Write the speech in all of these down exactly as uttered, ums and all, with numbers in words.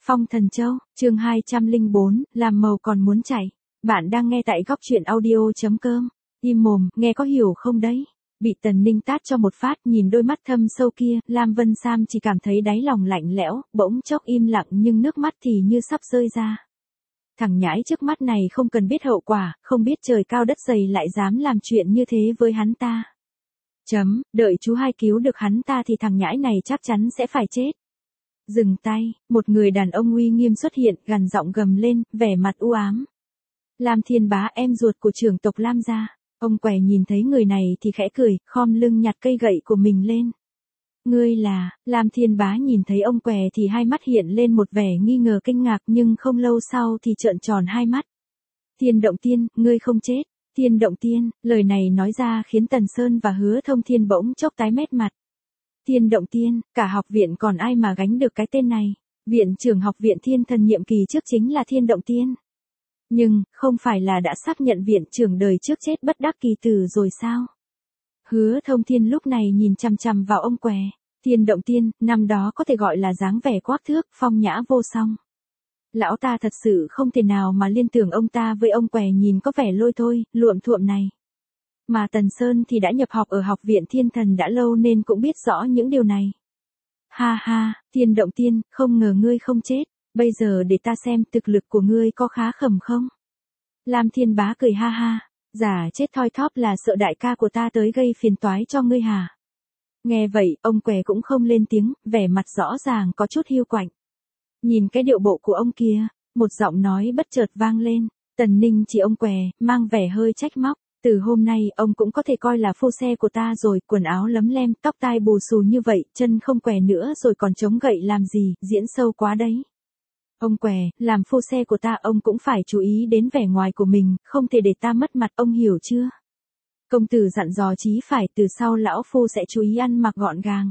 Phong Thần Châu, chương hai trăm lẻ bốn, làm màu còn muốn chảy. Bạn đang nghe tại góc truyện audio.com. Im mồm, nghe có hiểu không đấy? Bị Tần Ninh tát cho một phát, nhìn đôi mắt thâm sâu kia, Lam Vân Sam chỉ cảm thấy đáy lòng lạnh lẽo, bỗng chốc im lặng nhưng nước mắt thì như sắp rơi ra. Thằng nhãi trước mắt này không cần biết hậu quả, không biết trời cao đất dày lại dám làm chuyện như thế với hắn ta. Chấm, đợi chú hai cứu được hắn ta thì thằng nhãi này chắc chắn sẽ phải chết. Dừng tay, một người đàn ông uy nghiêm xuất hiện, gằn giọng gầm lên, vẻ mặt u ám. Lam Thiên Bá, em ruột của trưởng tộc Lam gia. Ông què nhìn thấy người này thì khẽ cười, khom lưng nhặt cây gậy của mình lên. Ngươi là, Lam Thiên Bá nhìn thấy ông què thì hai mắt hiện lên một vẻ nghi ngờ kinh ngạc, nhưng không lâu sau thì trợn tròn hai mắt. Thiên Động Tiên, ngươi không chết. Thiên Động Tiên, lời này nói ra khiến Tần Sơn và Hứa Thông Thiên bỗng chốc tái mét mặt. Thiên Động Tiên, cả học viện còn ai mà gánh được cái tên này? Viện trưởng học viện Thiên Thần nhiệm kỳ trước chính là Thiên Động Tiên. Nhưng, không phải là đã xác nhận viện trưởng đời trước chết bất đắc kỳ tử rồi sao? Hứa Thông Thiên lúc này nhìn chằm chằm vào ông què. Thiên Động Tiên, năm đó có thể gọi là dáng vẻ quắc thước, phong nhã vô song. Lão ta thật sự không thể nào mà liên tưởng ông ta với ông què nhìn có vẻ lôi thôi, luộm thuộm này. Mà Tần Sơn thì đã nhập học ở học viện Thiên Thần đã lâu nên cũng biết rõ những điều này. Ha ha, Thiên Động Tiên, không ngờ ngươi không chết, bây giờ để ta xem thực lực của ngươi có khá khẩm không. Lam Thiên Bá cười ha ha, giả chết thoi thóp là sợ đại ca của ta tới gây phiền toái cho ngươi hả? Nghe vậy, ông què cũng không lên tiếng, vẻ mặt rõ ràng có chút hiu quạnh. Nhìn cái điệu bộ của ông kia, một giọng nói bất chợt vang lên, Tần Ninh chỉ ông què, mang vẻ hơi trách móc. Từ hôm nay, ông cũng có thể coi là phu xe của ta rồi, quần áo lấm lem, tóc tai bù xù như vậy, chân không què nữa rồi còn chống gậy làm gì, diễn sâu quá đấy. Ông què, làm phu xe của ta ông cũng phải chú ý đến vẻ ngoài của mình, không thể để ta mất mặt, ông hiểu chưa? Công tử dặn dò chí phải, từ sau lão phu sẽ chú ý ăn mặc gọn gàng.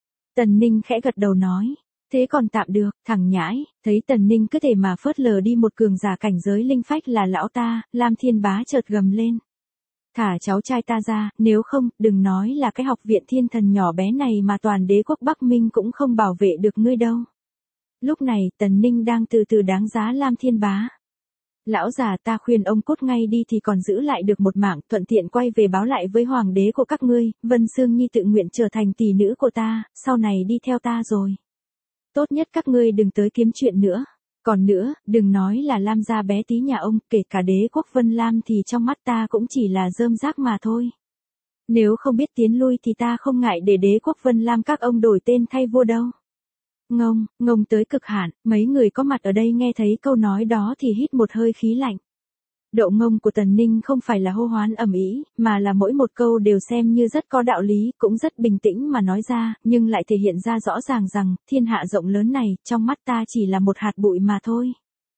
Tần Ninh khẽ gật đầu nói, thế còn tạm được, thằng nhãi, thấy Tần Ninh cứ thể mà phớt lờ đi một cường giả cảnh giới linh phách là lão ta, Lam Thiên Bá chợt gầm lên. Thả cháu trai ta ra, nếu không, đừng nói là cái học viện Thiên Thần nhỏ bé này mà toàn đế quốc Bắc Minh cũng không bảo vệ được ngươi đâu. Lúc này, Tần Ninh đang từ từ đáng giá Lam Thiên Bá. Lão già, ta khuyên ông cút ngay đi thì còn giữ lại được một mạng, thuận tiện quay về báo lại với hoàng đế của các ngươi, Vân Sương Nhi tự nguyện trở thành tỷ nữ của ta, sau này đi theo ta rồi. Tốt nhất các ngươi đừng tới kiếm chuyện nữa. Còn nữa, đừng nói là Lam gia bé tí nhà ông, kể cả đế quốc Vân Lam thì trong mắt ta cũng chỉ là rơm rác mà thôi. Nếu không biết tiến lui thì ta không ngại để đế quốc Vân Lam các ông đổi tên thay vua đâu. Ngông, ngông tới cực hạn, mấy người có mặt ở đây nghe thấy câu nói đó thì hít một hơi khí lạnh. Độ ngông của Tần Ninh không phải là hô hoán ầm ĩ, mà là mỗi một câu đều xem như rất có đạo lý, cũng rất bình tĩnh mà nói ra, nhưng lại thể hiện ra rõ ràng rằng, thiên hạ rộng lớn này, trong mắt ta chỉ là một hạt bụi mà thôi.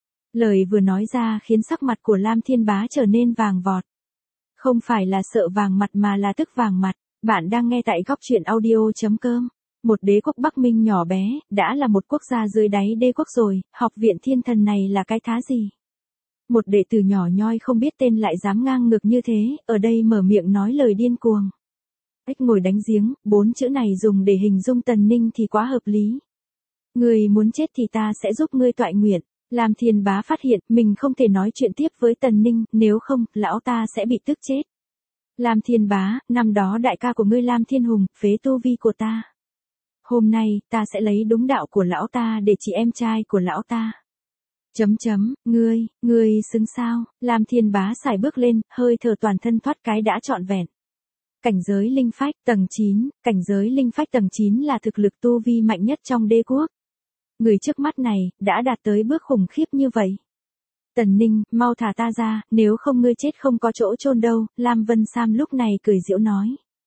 Lời vừa nói ra khiến sắc mặt của Lam Thiên Bá trở nên vàng vọt. Không phải là sợ vàng mặt mà là tức vàng mặt. Bạn đang nghe tại góc truyện audio.com. Một đế quốc Bắc Minh nhỏ bé, đã là một quốc gia dưới đáy đế quốc rồi, học viện Thiên Thần này là cái thá gì? Một đệ tử nhỏ nhoi không biết tên lại dám ngang ngược như thế, ở đây mở miệng nói lời điên cuồng. Ếch ngồi đánh giếng, bốn chữ này dùng để hình dung Tần Ninh thì quá hợp lý. Ngươi muốn chết thì ta sẽ giúp ngươi toại nguyện. Lam Thiên Bá phát hiện mình không thể nói chuyện tiếp với Tần Ninh, nếu không, lão ta sẽ bị tức chết. Lam Thiên Bá, năm đó đại ca của ngươi Lam Thiên Hùng, phế tu vi của ta. Hôm nay, ta sẽ lấy đúng đạo của lão ta để chỉ em trai của lão ta. Chấm chấm, ngươi, ngươi xứng sao? Lam Thiên Bá xài bước lên, hơi thở toàn thân thoát cái đã trọn vẹn. Cảnh giới linh phách tầng chín, cảnh giới linh phách tầng chín là thực lực tu vi mạnh nhất trong đế quốc. Người trước mắt này, đã đạt tới bước khủng khiếp như vậy. Tần Ninh, mau thả ta ra, nếu không ngươi chết không có chỗ chôn đâu, Lam Vân Sam lúc này cười giễu nói.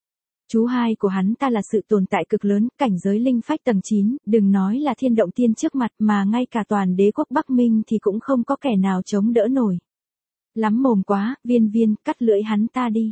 Chú hai của hắn ta là sự tồn tại cực lớn, cảnh giới linh phách tầng chín, đừng nói là Thiên Động Tiên trước mặt mà ngay cả toàn đế quốc Bắc Minh thì cũng không có kẻ nào chống đỡ nổi. Lắm mồm quá, Viên Viên, cắt lưỡi hắn ta đi.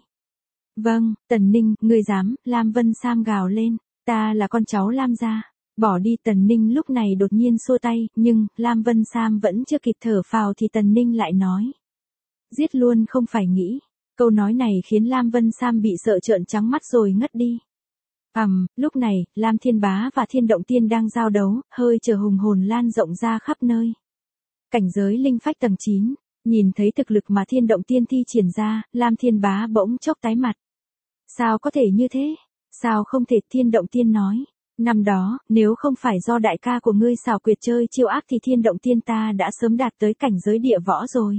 Vâng, Tần Ninh, ngươi dám, Lam Vân Sam gào lên, ta là con cháu Lam gia. Bỏ đi. Tần Ninh lúc này đột nhiên xua tay, nhưng, Lam Vân Sam vẫn chưa kịp thở phào thì Tần Ninh lại nói. Giết luôn không phải nghĩ. Câu nói này khiến Lam Vân Sam bị sợ trợn trắng mắt rồi ngất đi. Ầm, lúc này, Lam Thiên Bá và Thiên Động Tiên đang giao đấu, hơi chờ hùng hồn lan rộng ra khắp nơi. Cảnh giới linh phách tầng chín, nhìn thấy thực lực mà Thiên Động Tiên thi triển ra, Lam Thiên Bá bỗng chốc tái mặt. Sao có thể như thế? Sao không thể? Thiên Động Tiên nói. Năm đó, nếu không phải do đại ca của ngươi xảo quyệt chơi chiêu ác thì Thiên Động Tiên ta đã sớm đạt tới cảnh giới địa võ rồi.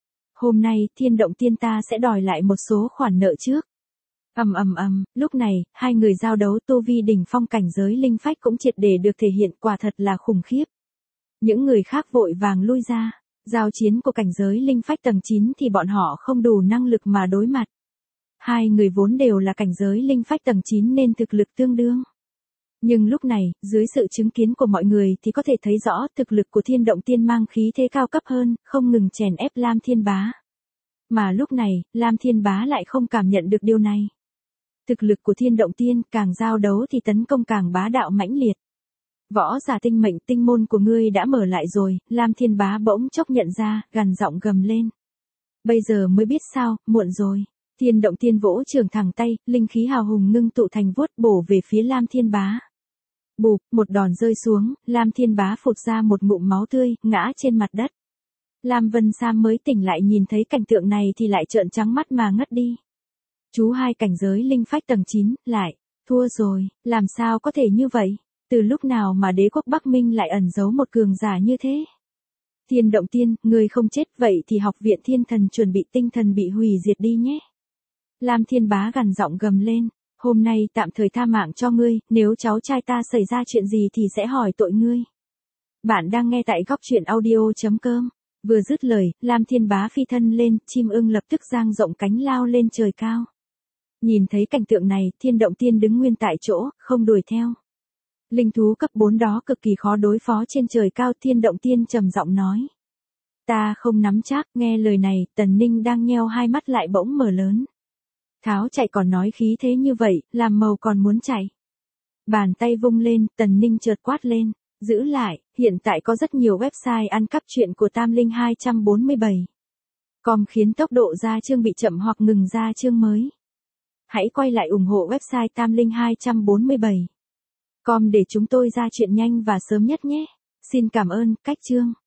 Hôm nay, Thiên Động Tiên ta sẽ đòi lại một số khoản nợ trước. Ầm ầm ầm, lúc này, hai người giao đấu tu vi đỉnh phong cảnh giới linh phách cũng triệt để được thể hiện, quả thật là khủng khiếp. Những người khác vội vàng lui ra, giao chiến của cảnh giới linh phách tầng chín thì bọn họ không đủ năng lực mà đối mặt. Hai người vốn đều là cảnh giới linh phách tầng chín nên thực lực tương đương. Nhưng lúc này, dưới sự chứng kiến của mọi người thì có thể thấy rõ thực lực của Thiên Động Tiên mang khí thế cao cấp hơn, không ngừng chèn ép Lam Thiên Bá. Mà lúc này, Lam Thiên Bá lại không cảm nhận được điều này. Thực lực của Thiên Động Tiên càng giao đấu thì tấn công càng bá đạo mãnh liệt. Võ giả tinh mệnh tinh môn của ngươi đã mở lại rồi, Lam Thiên Bá bỗng chốc nhận ra, gằn giọng gầm lên. Bây giờ mới biết sao, muộn rồi. Thiên Động Tiên vỗ trường thẳng tay, linh khí hào hùng ngưng tụ thành vuốt bổ về phía Lam Thiên Bá. Bụp, một đòn rơi xuống, Lam Thiên Bá phụt ra một ngụm máu tươi, ngã trên mặt đất. Lam Vân Sam mới tỉnh lại nhìn thấy cảnh tượng này thì lại trợn trắng mắt mà ngất đi. Chú hai cảnh giới linh phách tầng chín, lại, thua rồi, làm sao có thể như vậy? Từ lúc nào mà đế quốc Bắc Minh lại ẩn giấu một cường giả như thế? Thiên Động Tiên, ngươi không chết vậy thì học viện thiên thần chuẩn bị tinh thần bị hủy diệt đi nhé. Lam Thiên Bá gằn giọng gầm lên, hôm nay tạm thời tha mạng cho ngươi, nếu cháu trai ta xảy ra chuyện gì thì sẽ hỏi tội ngươi. Bạn đang nghe tại góc truyện audio chấm com. Vừa dứt lời, Lam Thiên Bá phi thân lên, chim ưng lập tức dang rộng cánh lao lên trời cao. Nhìn thấy cảnh tượng này, Thiên Động Tiên đứng nguyên tại chỗ, không đuổi theo. Linh thú cấp bốn đó cực kỳ khó đối phó trên trời cao, Thiên Động Tiên trầm giọng nói. Ta không nắm chắc, nghe lời này, Tần Ninh đang nheo hai mắt lại bỗng mở lớn. Tháo chạy còn nói khí thế như vậy, làm màu còn muốn chạy. Bàn tay vung lên, Tần Ninh chợt quát lên, giữ lại, hiện tại có rất nhiều website ăn cắp truyện của Tam Linh hai bốn bảy. Com khiến tốc độ ra chương bị chậm hoặc ngừng ra chương mới. Hãy quay lại ủng hộ website Tam Linh hai bốn bảy. Com để chúng tôi ra chuyện nhanh và sớm nhất nhé. Xin cảm ơn, cách chương.